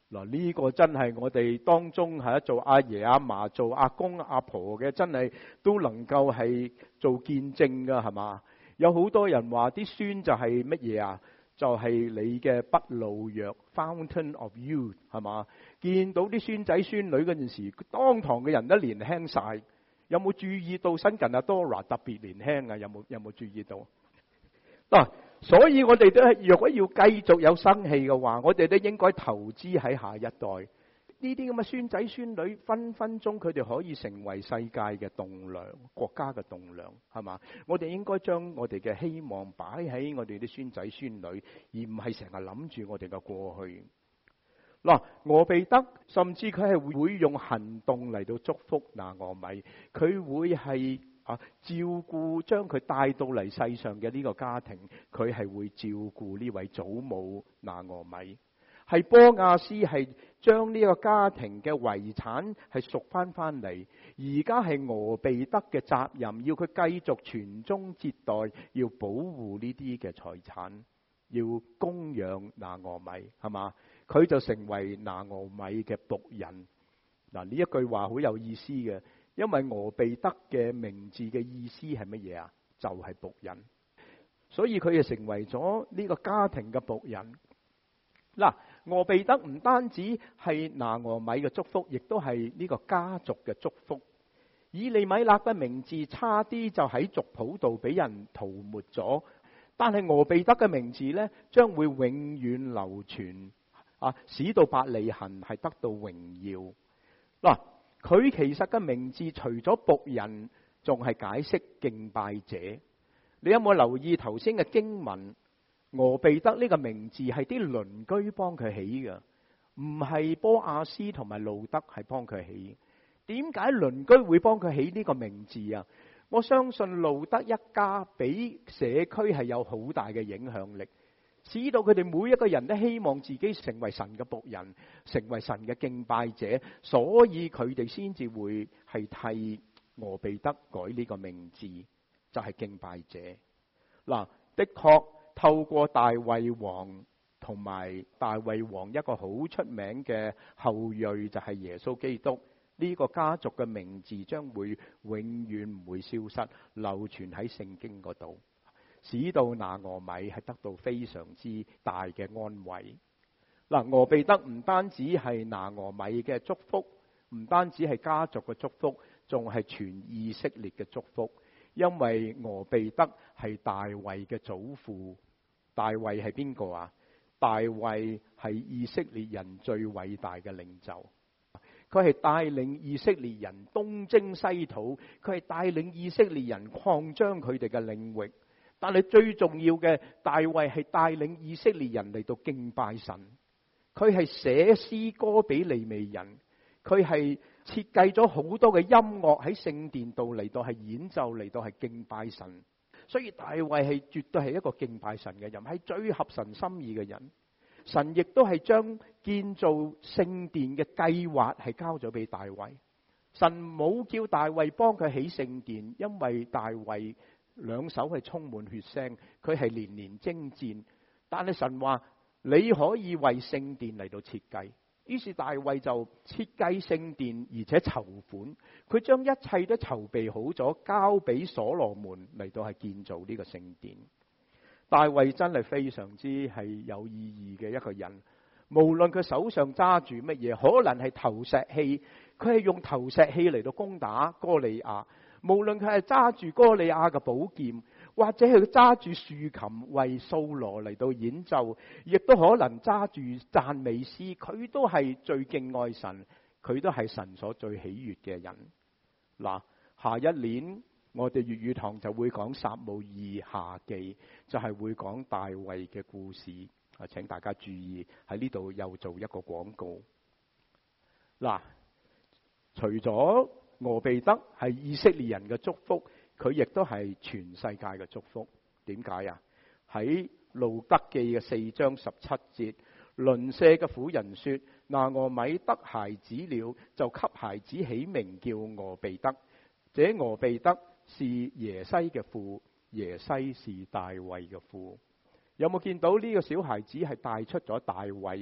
嗱，呢個真係我哋當中係做阿爺阿嫲、做阿公阿婆嘅，真係都能夠係做見證噶，係嘛？有好多人話啲孫就係乜嘢啊？就係、是、你嘅不老藥 ，Fountain of Youth， 係嘛？見到啲孫仔孫女嗰陣時，當堂嘅人都年輕晒。有冇注意到新近阿 Dora 特別年輕啊？有冇有冇注意到？嗱、啊，所以我哋都係，若果要繼續有生氣嘅話，我哋都應該投資喺下一代。呢啲咁嘅孫仔孫女，分分鐘佢哋可以成為世界嘅棟樑，國家嘅棟樑，係嘛？我哋應該將我哋嘅希望擺喺我哋啲孫仔孫女，而唔係成日諗住我哋嘅過去。嗱，俄備德甚至佢係會用行動嚟到祝福拿俄米，佢會係啊照顧將佢帶到嚟世上嘅呢個家庭，佢係會照顧呢位祖母拿俄米。係波亞斯係將呢個家庭嘅遺產係贖翻翻嚟，而家係俄備德嘅責任，要佢繼續傳宗接代，要保護呢啲嘅財產，要供養拿俄米，係嘛？佢就成為拿俄米嘅僕人。嗱，呢一句話好有意思嘅，因為俄備德嘅名字嘅意思係乜嘢啊？就係僕人，所以佢就成為咗呢個家庭嘅僕人。嗱，俄備德唔單止係拿俄米嘅祝福，亦都係呢個家族嘅祝福。以利米勒嘅名字差啲就喺族譜度俾人塗抹咗，但係俄備德嘅名字呢，將會永遠流傳，啊，使到伯利恆係得到榮耀。嗱，佢其實嘅名字除咗僕人，仲係解釋敬拜者。你有冇留意頭先嘅經文？俄備德呢個名字係啲鄰居幫佢起嘅，唔係波亞斯同埋路德係幫佢起。點解鄰居會幫佢起呢個名字啊？我相信路德一家俾社區係有好大嘅影響力，使到佢哋每一個人都希望自己成為神嘅僕人，成為神嘅敬拜者，所以佢哋先至會係替俄備德改呢個名字，就係敬拜者。嗱，的確。透過大衛王同埋大衛王一個好出名嘅後裔就係耶穌基督，呢個家族嘅名字將會永遠唔會消失，流傳喺聖經嗰度，使到拿俄米係得到非常之大嘅安慰。嗱，俄備德唔單止係拿俄米嘅祝福，唔單止係家族嘅祝福，仲係全以色列嘅祝福，因為俄備德係大衛嘅祖父。大衛係邊個啊？大衛係以色列人最偉大嘅領袖，佢係帶領以色列人東征西討，佢係帶領以色列人擴張佢哋嘅領域。但係最重要嘅，大衛係帶領以色列人嚟到敬拜神，佢係寫詩歌俾利未人，佢係設計咗好多嘅音樂喺聖殿度嚟到係演奏，嚟到係敬拜神。所以大衛係絕對係一個敬拜神嘅人，係最合神心意嘅人。神亦都係將建造聖殿嘅計劃係交咗俾大衛。神冇叫大衛幫佢起聖殿，因為大衛兩手係充滿血腥，佢係年年征戰。但係神話你可以為聖殿嚟到設計。於是大衛就設計聖殿，而且籌款，佢將一切都籌備好咗，交俾所羅門嚟到係建造呢個聖殿。大衛真係非常之係有意義嘅一個人，無論佢手上揸住乜嘢，可能係投石器，佢係用投石器嚟到攻打哥利亞；無論佢係揸住哥利亞嘅寶劍，或者係揸住豎琴為掃羅嚟到演奏，亦都可能揸住讚美詩，佢都係最敬愛神，佢都係神所最喜悅嘅人。嗱，下一年我哋粵語堂就會講撒母耳下記，就係會講大衛嘅故事。啊，請大家注意喺呢度又做一個廣告。嗱，除咗俄備德係以色列人嘅祝福，佢亦都係全世界嘅祝福。點解啊？喺路德記嘅四章十七節，鄰舍嘅婦人說：拿俄米得孩子了，就給孩子起名叫俄備德。這俄備德是耶西嘅父，耶西是大衛嘅父。有冇見到呢個小孩子係帶出咗大衛呢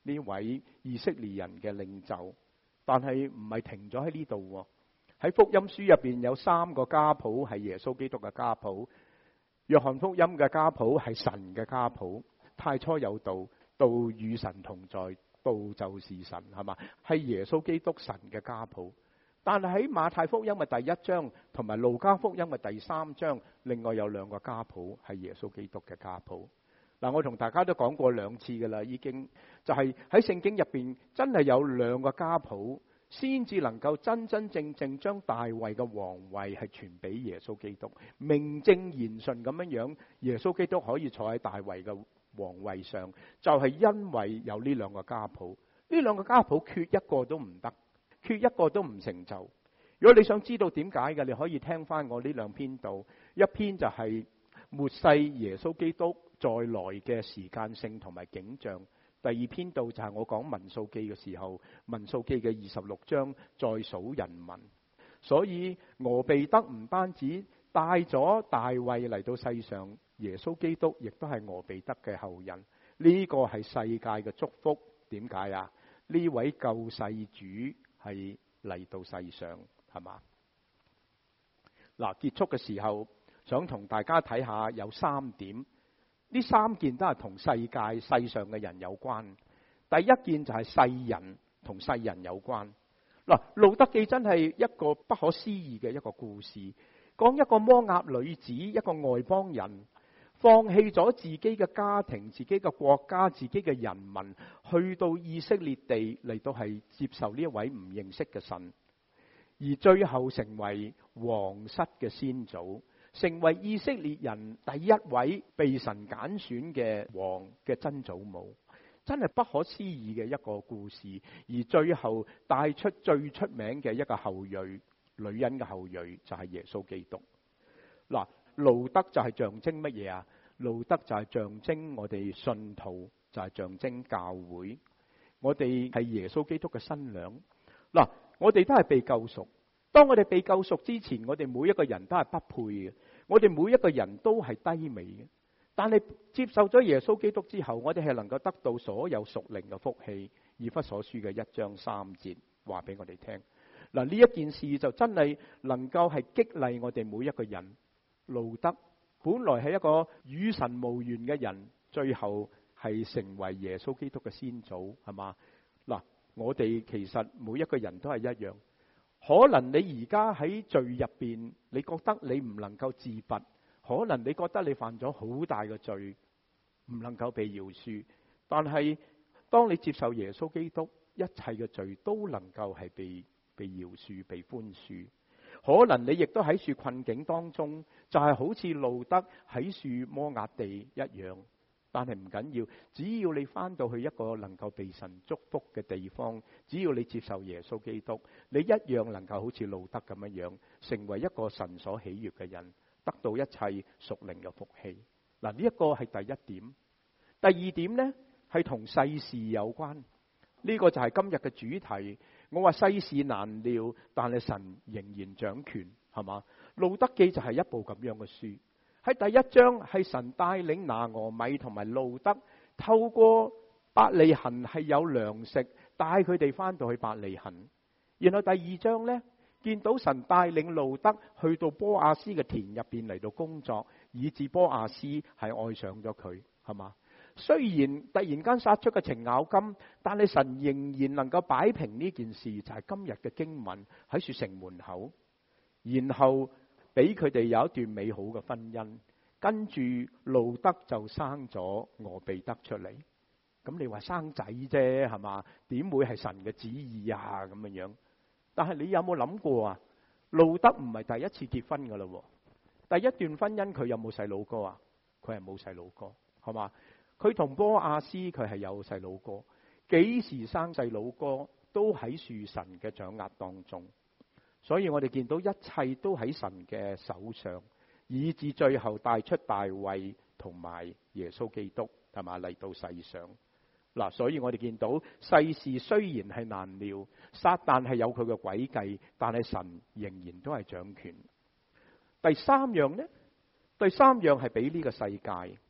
呢位以色列人嘅領袖。但係唔係停咗喺呢度。喺福音書入邊有三個家譜係耶穌基督嘅家譜。約翰福音嘅家譜係神嘅家譜，太初有道，道與神同在，道就是神，係嘛？係耶穌基督神嘅家譜。但係喺馬太福音嘅第一章同埋路加福音嘅第三章，另外有兩個家譜係耶穌基督嘅家譜。嗱，我同大家都講過兩次噶啦，已經就係喺聖經入邊真係有兩個家譜，先至能夠真真正正將大衛嘅皇位係傳俾耶穌基督，名正言順咁樣樣，耶穌基督可以坐喺大衛嘅皇位上，就係因為有呢兩個家譜。呢兩個家譜缺一個都唔得，缺一個都唔成就。如果你想知道點解嘅，你可以聽翻我呢兩篇道，一篇就係末世耶穌基督再來嘅時間性同埋景象。第二篇道就係我講民數記嘅時候，民數記嘅二十六章再數人民。所以俄備得唔單止帶咗大衛嚟到世上，耶穌基督亦都係俄備得嘅後人。呢個係世界嘅祝福。點解啊？呢位救世主係嚟到世上，係嘛？嗱，結束嘅時候想同大家睇下有三點。呢三件都係同世界世上嘅人有關。第一件就係世人同世人有關。嗱，路得記真係一個不可思議嘅一個故事，講一個摩押女子，一個外邦人，放棄咗自己嘅家庭、自己嘅國家、自己嘅人民，去到以色列地嚟到係接受呢一位唔認識嘅神，而最後成為皇室嘅先祖，成為以色列人第一位被神揀選嘅王嘅曾祖母。真係不可思議嘅一個故事，而最後帶出最出名嘅一個後裔，女人嘅後裔就係耶穌基督。嗱，路得就係象徵乜嘢啊？路得就係象徵我哋信徒，就係象徵教會。我哋係耶穌基督嘅新娘。嗱，我哋都係被救贖。當我哋被救贖之前，我哋每一個人都係不配嘅，我哋每一個人都係低微嘅。但係接受咗耶穌基督之後，我哋係能夠得到所有屬靈嘅福氣。以弗所書嘅一章三節話俾我哋聽。嗱，呢一件事就真係能夠係激勵我哋每一個人。路得本來係一個與神無緣嘅人，最後係成為耶穌基督嘅先祖，係嘛？嗱，我哋其實每一個人都係一樣。可能你而家喺罪入邊，你覺得你唔能夠自拔。可能你覺得你犯咗好大嘅罪，唔能夠被饒恕。但係當你接受耶穌基督，一切嘅罪都能夠係被被饒恕、被寬恕。可能你亦都喺處困境當中，就係好似路得喺處摩押地一樣。但係唔緊要，只要你翻到去一個能夠被神祝福嘅地方，只要你接受耶穌基督，你一樣能夠好似路得咁樣樣，成為一個神所喜悅嘅人。得到一切屬靈嘅福氣。嗱，呢一個係第一點。第二點呢，係同世事有關。呢個就係今日嘅主題。我話世事難料，但係神仍然掌權，係嘛？路得記就係一部咁樣嘅書。喺第一章係神帶領拿俄米同埋路得透過伯利恆係有糧食，帶佢哋翻到去伯利恆。然後第二章呢，見到神帶領路得去到波亞斯嘅田入邊嚟到工作，以致波亞斯係愛上咗佢，係嘛？雖然突然間殺出個程咬金，但係神仍然能夠擺平呢件事，就係今日嘅經文喺樹城門口，然後俾佢哋有一段美好嘅婚姻。跟住路得就生咗俄備得出嚟。咁你話生仔啫，係嘛？點會係神嘅旨意啊？咁樣樣。但係你有冇諗過啊？路得唔係第一次結婚噶啦，第一段婚姻佢有冇細佬哥啊？佢係冇細佬哥，係嘛？佢同波亞斯佢係有細佬哥，幾時生細佬哥都喺樹神嘅掌握當中，所以我哋見到一切都喺神嘅手上，以至最後帶出大衛同埋耶穌基督，係嘛，嚟到世上。嗱，所以我哋見到世事雖然係難料，撒旦係有佢嘅詭計，但係神仍然都係掌權。第三樣呢？第三樣係俾呢個世界，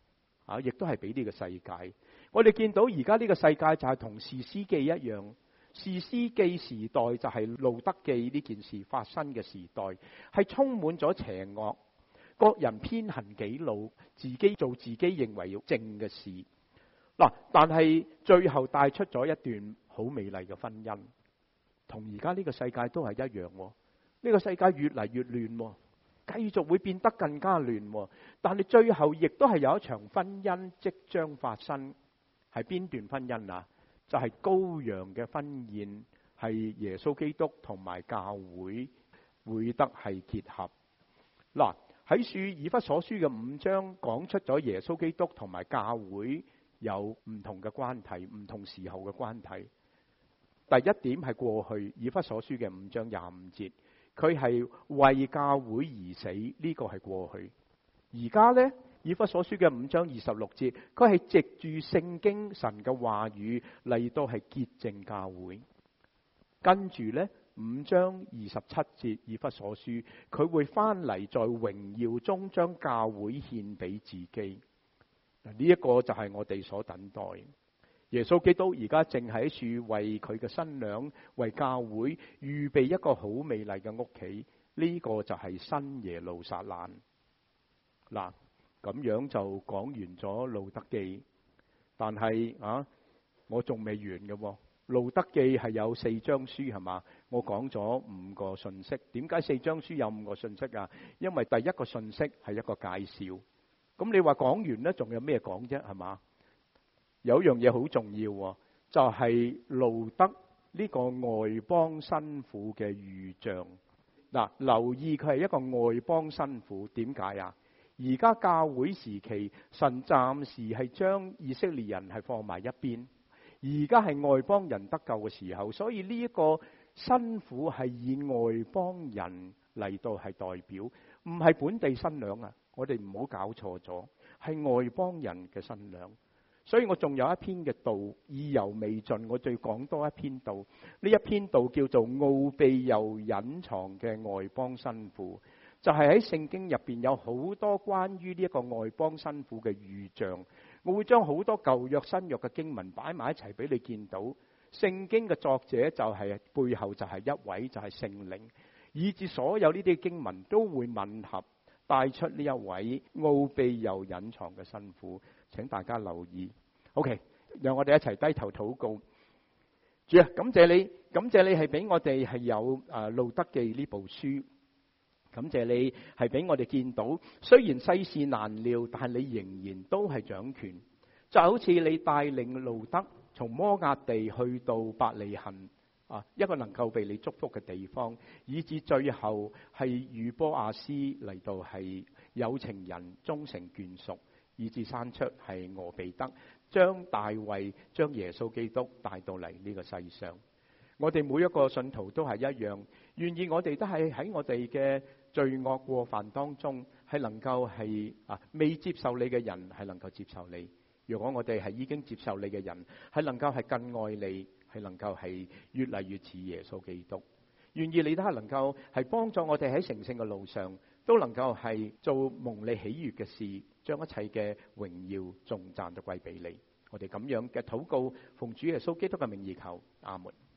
啊，亦都係俾呢個世界。我哋見到而家呢個世界就係同士師記一樣，士師記時代就係路得記呢件事發生嘅時代，係充滿咗邪惡，各人偏行己路，自己做自己認為要正嘅事。嗱，但係最後帶出咗一段好美麗嘅婚姻，同而家呢個世界都係一樣。呢個世界越嚟越亂，繼續會變得更加亂，但係最後亦都係有一場婚姻即將發生。係邊段婚姻啊？就係羔羊嘅婚宴，係耶穌基督同埋教會會得係結合。嗱，喺書以弗所書嘅五章講出咗耶穌基督同埋教會有唔同嘅關係，唔同時候嘅關係。第一點係過去，以弗所書嘅五章廿五節。佢係為教會而死，呢個係過去。而家呢，以弗所書嘅五章二十六節，佢係藉住聖經神嘅話語嚟到係潔淨教會。跟住呢，五章二十七節，以弗所書，佢會翻嚟在榮耀中將教會獻俾自己。呢一個就係我哋所等待。耶穌基督而家正喺處為佢嘅新娘，為教會預備一個好美麗嘅屋企。呢個就係新耶路撒冷。嗱，咁樣就講完咗路得記，但係啊，我仲未完嘅。路得記係有四章書係嘛？我講咗五個信息。點解四章書有五個信息啊？因為第一個信息係一個介紹。咁你話講完呢，仲有咩講啫？係嘛？有一樣嘢好重要，就係路得呢個外邦新婦嘅預象。嗱，留意佢係一個外邦新婦，點解啊？而家教會時期，神暫時係將以色列人係放埋一邊，而家係外邦人得救嘅時候，所以呢一個新婦係以外邦人嚟到係代表，唔係本地新娘啊！我哋唔好搞錯咗，係外邦人嘅新娘。所以我仲有一篇嘅道意猶未盡，我再講多一篇道。呢一篇道叫做奧秘又隱藏嘅外邦新婦，就係喺聖經入邊有好多關於呢一個外邦新婦嘅預象。我會將好多舊約新約嘅經文擺埋一齊俾你見到。聖經嘅作者就係、是、背後就係一位就係聖靈，以至所有呢啲經文都會吻合，帶出呢一位奧秘又隱藏嘅新婦。請大家留意。OK， 讓我哋一齊低頭禱告。主啊，感謝你，感謝你係俾我哋係有誒路得記呢部書。感謝你係俾我哋見到，雖然世事難料，但係你仍然都係掌權。就好似你帶領路得從摩押地去到伯利恆啊，一個能夠被你祝福嘅地方，以至最後係與波阿斯嚟到係有情人終成眷屬，以至生出係俄備得，將大衛將耶穌基督帶到嚟呢個世上。我哋每一個信徒都係一樣，願意我哋都係喺我哋嘅罪惡過犯當中，係能夠係啊未接受你嘅人係能夠接受你。如果我哋係已經接受你嘅人，係能夠係更愛你，係能夠係越嚟越似耶穌基督。願意你都係能夠係幫助我哋喺成聖嘅路上，都能夠係做蒙你喜悅嘅事，將一切嘅榮耀頌讚都歸俾你。我哋咁樣嘅禱告，奉主耶穌基督嘅名義求，阿門。